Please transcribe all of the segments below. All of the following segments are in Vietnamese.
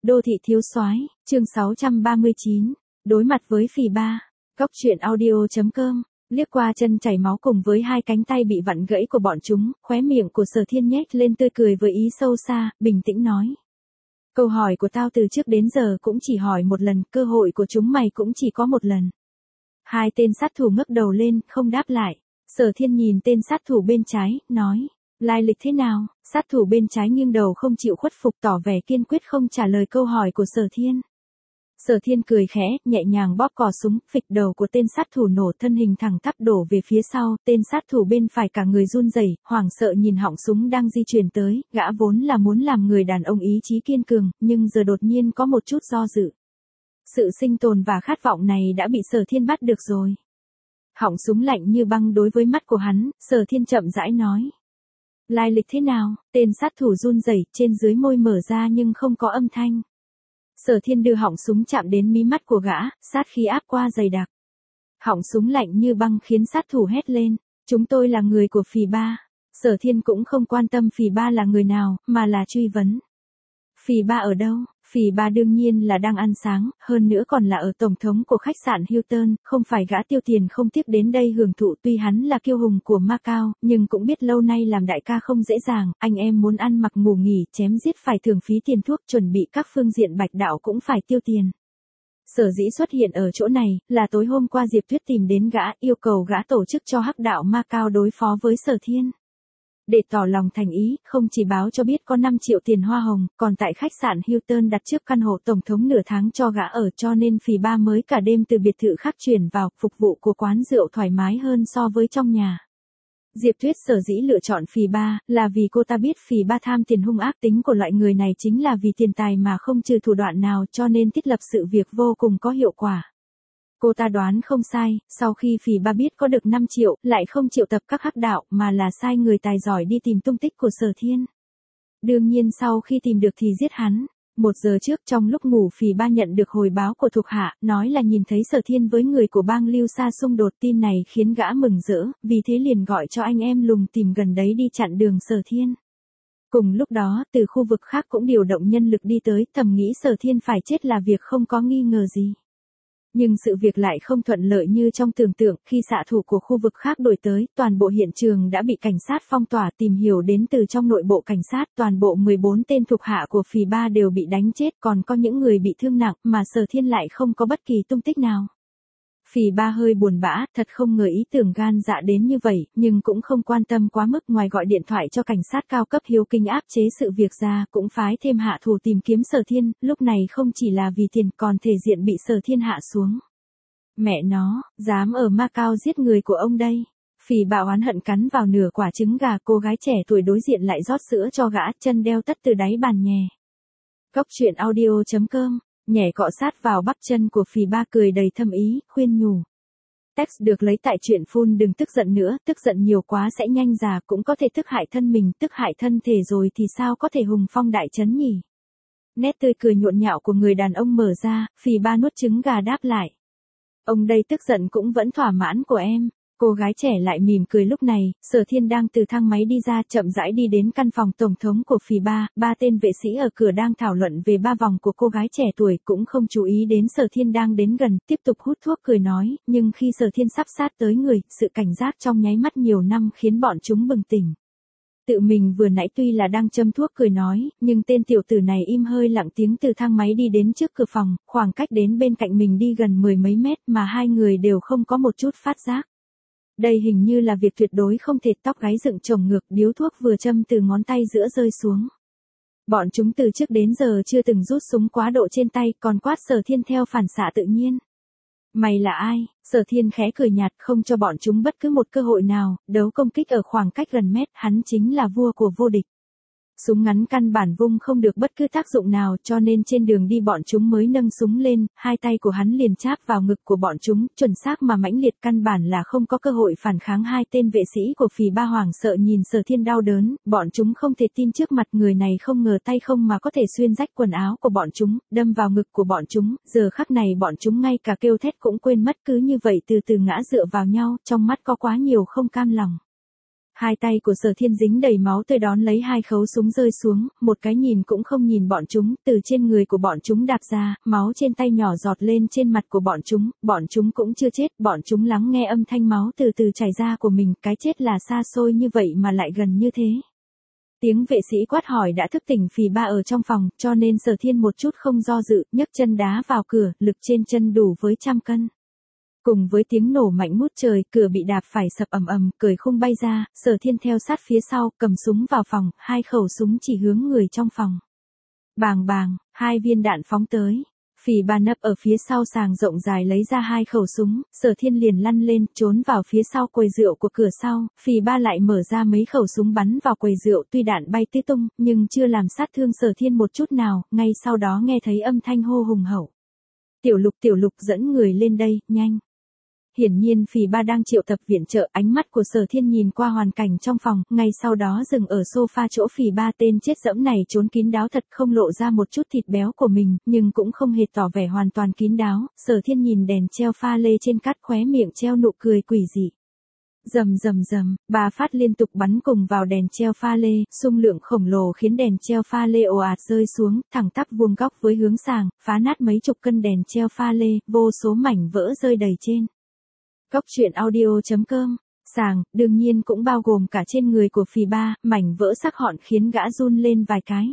Đô thị thiếu soái, chương 639, đối mặt với phì ba. Góc truyện audio.com, liếc qua chân chảy máu cùng với hai cánh tay bị vặn gãy của bọn chúng, khóe miệng của Sở Thiên nhếch lên tươi cười với ý sâu xa, bình tĩnh nói. Câu hỏi của tao từ trước đến giờ cũng chỉ hỏi một lần, cơ hội của chúng mày cũng chỉ có một lần. Hai tên sát thủ ngước đầu lên, không đáp lại. Sở Thiên nhìn tên sát thủ bên trái, nói. Lai lịch thế nào? Sát thủ bên trái nghiêng đầu không chịu khuất phục, tỏ vẻ kiên quyết không trả lời câu hỏi của Sở Thiên. Sở Thiên cười khẽ, nhẹ nhàng bóp cò súng, phịch đầu của tên sát thủ nổ, thân hình thẳng tắp đổ về phía sau, tên sát thủ bên phải cả người run rẩy, hoảng sợ nhìn họng súng đang di chuyển tới, gã vốn là muốn làm người đàn ông ý chí kiên cường, nhưng giờ đột nhiên có một chút do dự. Sự sinh tồn và khát vọng này đã bị Sở Thiên bắt được rồi. Họng súng lạnh như băng đối với mắt của hắn, Sở Thiên chậm rãi nói. Lai lịch thế nào? Tên sát thủ run rẩy, trên dưới môi mở ra nhưng không có âm thanh. Sở Thiên đưa họng súng chạm đến mí mắt của gã, sát khí áp qua dày đặc. Họng súng lạnh như băng khiến sát thủ hét lên. Chúng tôi là người của phì ba. Sở Thiên cũng không quan tâm phì ba là người nào, mà là truy vấn. Phì ba ở đâu? Phì ba đương nhiên là đang ăn sáng, hơn nữa còn là ở tổng thống của khách sạn Hilton, không phải gã tiêu tiền không tiếc đến đây hưởng thụ. Tuy hắn là kiêu hùng của Macau, nhưng cũng biết lâu nay làm đại ca không dễ dàng, anh em muốn ăn mặc ngủ nghỉ, chém giết phải thường phí tiền thuốc, chuẩn bị các phương diện bạch đạo cũng phải tiêu tiền. Sở dĩ xuất hiện ở chỗ này, là tối hôm qua Diệp Tuyết tìm đến gã, yêu cầu gã tổ chức cho hắc đạo Macau đối phó với Sở Thiên. Để tỏ lòng thành ý, không chỉ báo cho biết có 5 triệu tiền hoa hồng, còn tại khách sạn Hilton đặt trước căn hộ tổng thống nửa tháng cho gã ở, cho nên phì ba mới cả đêm từ biệt thự khác chuyển vào, phục vụ của quán rượu thoải mái hơn so với trong nhà. Diệp Tuyết sở dĩ lựa chọn phì ba, là vì cô ta biết phì ba tham tiền hung ác, tính của loại người này chính là vì tiền tài mà không trừ thủ đoạn nào, cho nên thiết lập sự việc vô cùng có hiệu quả. Cô ta đoán không sai, sau khi phì ba biết có được 5 triệu, lại không triệu tập các hắc đạo, mà là sai người tài giỏi đi tìm tung tích của Sở Thiên. Đương nhiên sau khi tìm được thì giết hắn. 1 giờ trước trong lúc ngủ phì ba nhận được hồi báo của thuộc hạ, nói là nhìn thấy Sở Thiên với người của bang Lưu Sa xung đột. Tin này khiến gã mừng rỡ, vì thế liền gọi cho anh em lùng tìm gần đấy đi chặn đường Sở Thiên. Cùng lúc đó, từ khu vực khác cũng điều động nhân lực đi tới, thầm nghĩ Sở Thiên phải chết là việc không có nghi ngờ gì. Nhưng sự việc lại không thuận lợi như trong tưởng tượng, khi xạ thủ của khu vực khác đuổi tới, toàn bộ hiện trường đã bị cảnh sát phong tỏa. Tìm hiểu đến từ trong nội bộ cảnh sát, toàn bộ 14 tên thuộc hạ của phì ba đều bị đánh chết, còn có những người bị thương nặng, mà Sở Thiên lại không có bất kỳ tung tích nào. Phì ba hơi buồn bã, thật không ngờ ý tưởng gan dạ đến như vậy, nhưng cũng không quan tâm quá mức, ngoài gọi điện thoại cho cảnh sát cao cấp hiếu kinh áp chế sự việc ra, cũng phái thêm hạ thủ tìm kiếm Sở Thiên, lúc này không chỉ là vì tiền, còn thể diện bị Sở Thiên hạ xuống. Mẹ nó, dám ở Macau giết người của ông đây. Phì ba oán hận cắn vào nửa quả trứng gà, cô gái trẻ tuổi đối diện lại rót sữa cho gã, chân đeo tất từ đáy bàn nhè. Góc truyện audio.com, nhảy cọ sát vào bắp chân của phì ba, cười đầy thâm ý, khuyên nhủ. Text được lấy tại truyện Phun. Đừng tức giận nữa, tức giận nhiều quá sẽ nhanh già, cũng có thể tức hại thân mình, tức hại thân thể rồi thì sao có thể hùng phong đại trấn nhỉ. Nét tươi cười nhộn nhạo của người đàn ông mở ra, phì ba nuốt trứng gà đáp lại. Ông đây tức giận cũng vẫn thỏa mãn của em. Cô gái trẻ lại mỉm cười. Lúc này, Sở Thiên đang từ thang máy đi ra, chậm rãi đi đến căn phòng tổng thống của phì ba. 3 tên vệ sĩ ở cửa đang thảo luận về 3 vòng của cô gái trẻ tuổi, cũng không chú ý đến Sở Thiên đang đến gần, tiếp tục hút thuốc cười nói, nhưng khi Sở Thiên sắp sát tới người, sự cảnh giác trong nháy mắt nhiều năm khiến bọn chúng bừng tỉnh. Tự mình vừa nãy tuy là đang châm thuốc cười nói, nhưng tên tiểu tử này im hơi lặng tiếng từ thang máy đi đến trước cửa phòng, khoảng cách đến bên cạnh mình đi gần 10 mấy mét mà hai người đều không có một chút phát giác. Đây hình như là việc tuyệt đối không thể. Tóc gáy dựng chồng ngược, điếu thuốc vừa châm từ ngón tay giữa rơi xuống. Bọn chúng từ trước đến giờ chưa từng rút súng quá độ trên tay, còn quát Sở Thiên theo phản xạ tự nhiên. Mày là ai? Sở Thiên khẽ cười nhạt, không cho bọn chúng bất cứ một cơ hội nào, đấu công kích ở khoảng cách gần mét, hắn chính là vua của vô địch. Súng ngắn căn bản vung không được bất cứ tác dụng nào, cho nên trên đường đi bọn chúng mới nâng súng lên, hai tay của hắn liền cháp vào ngực của bọn chúng, chuẩn xác mà mãnh liệt, căn bản là không có cơ hội phản kháng. Hai tên vệ sĩ của phì ba hoảng sợ nhìn Sở Thiên đau đớn, bọn chúng không thể tin trước mặt người này, không ngờ tay không mà có thể xuyên rách quần áo của bọn chúng, đâm vào ngực của bọn chúng. Giờ khắc này bọn chúng ngay cả kêu thét cũng quên mất, cứ như vậy từ từ ngã dựa vào nhau, trong mắt có quá nhiều không cam lòng. Hai tay của Sở Thiên dính đầy máu tươi đón lấy hai khẩu súng rơi xuống, một cái nhìn cũng không nhìn bọn chúng, từ trên người của bọn chúng đạp ra, máu trên tay nhỏ giọt lên trên mặt của bọn chúng cũng chưa chết, bọn chúng lắng nghe âm thanh máu từ từ chảy ra của mình, cái chết là xa xôi như vậy mà lại gần như thế. Tiếng vệ sĩ quát hỏi đã thức tỉnh Phì Ba ở trong phòng, cho nên Sở Thiên một chút không do dự, nhấc chân đá vào cửa, lực trên chân đủ với 100 cân. Cùng với tiếng nổ mạnh ngút trời, cửa bị đạp phải sập ầm ầm, cởi khung bay ra, Sở Thiên theo sát phía sau, cầm súng vào phòng, hai khẩu súng chỉ hướng người trong phòng. Bàng bàng, hai viên đạn phóng tới. Phì Ba nấp ở phía sau sàng rộng dài lấy ra hai khẩu súng, Sở Thiên liền lăn lên, trốn vào phía sau quầy rượu của cửa sau, Phì Ba lại mở ra mấy khẩu súng bắn vào quầy rượu, tuy đạn bay tứ tung, nhưng chưa làm sát thương Sở Thiên một chút nào, ngay sau đó nghe thấy âm thanh hô hùng hậu. Tiểu Lục dẫn người lên đây, nhanh. Hiển nhiên Phì Ba đang triệu tập viện trợ, ánh mắt của Sở Thiên nhìn qua hoàn cảnh trong phòng, ngay sau đó dừng ở sofa chỗ Phì Ba tên chết dẫm này trốn kín đáo thật không lộ ra một chút thịt béo của mình, nhưng cũng không hề tỏ vẻ hoàn toàn kín đáo, Sở Thiên nhìn đèn treo pha lê trên cát khóe miệng treo nụ cười quỷ dị. Rầm rầm rầm, 3 phát liên tục bắn cùng vào đèn treo pha lê, xung lượng khổng lồ khiến đèn treo pha lê ồ ạt rơi xuống, thẳng tắp vuông góc với hướng sàng, phá nát mấy chục cân đèn treo pha lê, vô số mảnh vỡ rơi đầy trên. Cốc truyện audio.com, sàng, đương nhiên cũng bao gồm cả trên người của Phì Ba, mảnh vỡ sắc họn khiến gã run lên vài cái.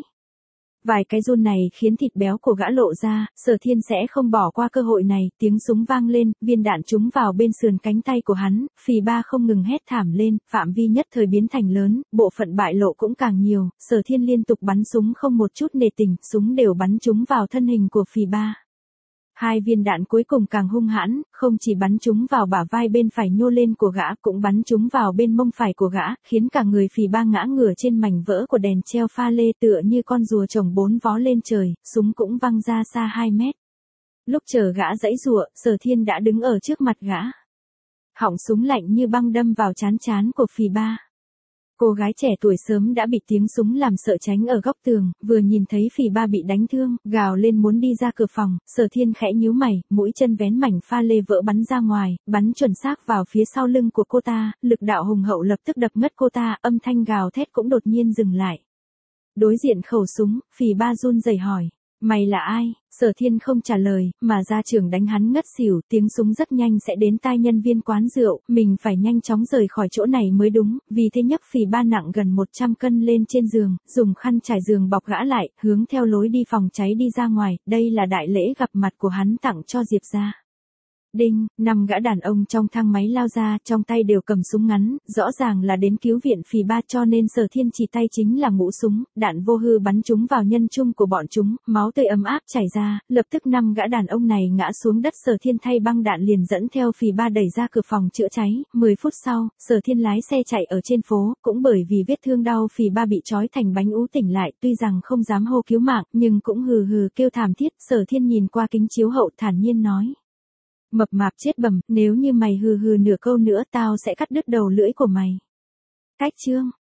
Vài cái run này khiến thịt béo của gã lộ ra, Sở Thiên sẽ không bỏ qua cơ hội này, tiếng súng vang lên, viên đạn trúng vào bên sườn cánh tay của hắn, Phì Ba không ngừng hét thảm lên, phạm vi nhất thời biến thành lớn, bộ phận bại lộ cũng càng nhiều, Sở Thiên liên tục bắn súng không một chút nề tình, súng đều bắn trúng vào thân hình của Phì Ba. Hai viên đạn cuối cùng càng hung hãn, không chỉ bắn trúng vào bả vai bên phải nhô lên của gã, cũng bắn trúng vào bên mông phải của gã, khiến cả người Phì Ba ngã ngửa trên mảnh vỡ của đèn treo pha lê tựa như con rùa chồng 4 vó lên trời, súng cũng văng ra xa 2 mét. Lúc chờ gã giãy giụa, Sở Thiên đã đứng ở trước mặt gã. Họng súng lạnh như băng đâm vào trán của Phì Ba. Cô gái trẻ tuổi sớm đã bị tiếng súng làm sợ tránh ở góc tường, vừa nhìn thấy Phì Ba bị đánh thương, gào lên muốn đi ra cửa phòng, Sở Thiên khẽ nhíu mày, mũi chân vén mảnh pha lê vỡ bắn ra ngoài, bắn chuẩn xác vào phía sau lưng của cô ta, lực đạo hùng hậu lập tức đập ngất cô ta, âm thanh gào thét cũng đột nhiên dừng lại. Đối diện khẩu súng, Phì Ba run rẩy hỏi, mày là ai? Sở Thiên không trả lời, mà ra trường đánh hắn ngất xỉu, tiếng súng rất nhanh sẽ đến tai nhân viên quán rượu, mình phải nhanh chóng rời khỏi chỗ này mới đúng, vì thế nhấc Phì Ba nặng gần 100 cân lên trên giường, dùng khăn trải giường bọc gã lại, hướng theo lối đi phòng cháy đi ra ngoài, đây là đại lễ gặp mặt của hắn tặng cho Diệp gia. Đinh, 5 gã đàn ông trong thang máy lao ra, trong tay đều cầm súng ngắn, rõ ràng là đến cứu viện Phì Ba cho nên Sở Thiên chỉ tay chính là mũ súng, đạn vô hư bắn trúng vào nhân trung của bọn chúng, máu tươi ấm áp chảy ra, lập tức 5 gã đàn ông này ngã xuống đất, Sở Thiên thay băng đạn liền dẫn theo Phì Ba đẩy ra cửa phòng chữa cháy, 10 phút sau, Sở Thiên lái xe chạy ở trên phố, cũng bởi vì vết thương đau Phì Ba bị trói thành bánh ú tỉnh lại, tuy rằng không dám hô cứu mạng, nhưng cũng hừ hừ kêu thảm thiết, Sở Thiên nhìn qua kính chiếu hậu thản nhiên nói. Mập mạp chết bầm, nếu như mày hừ hừ nửa câu nữa tao sẽ cắt đứt đầu lưỡi của mày. Cách chương.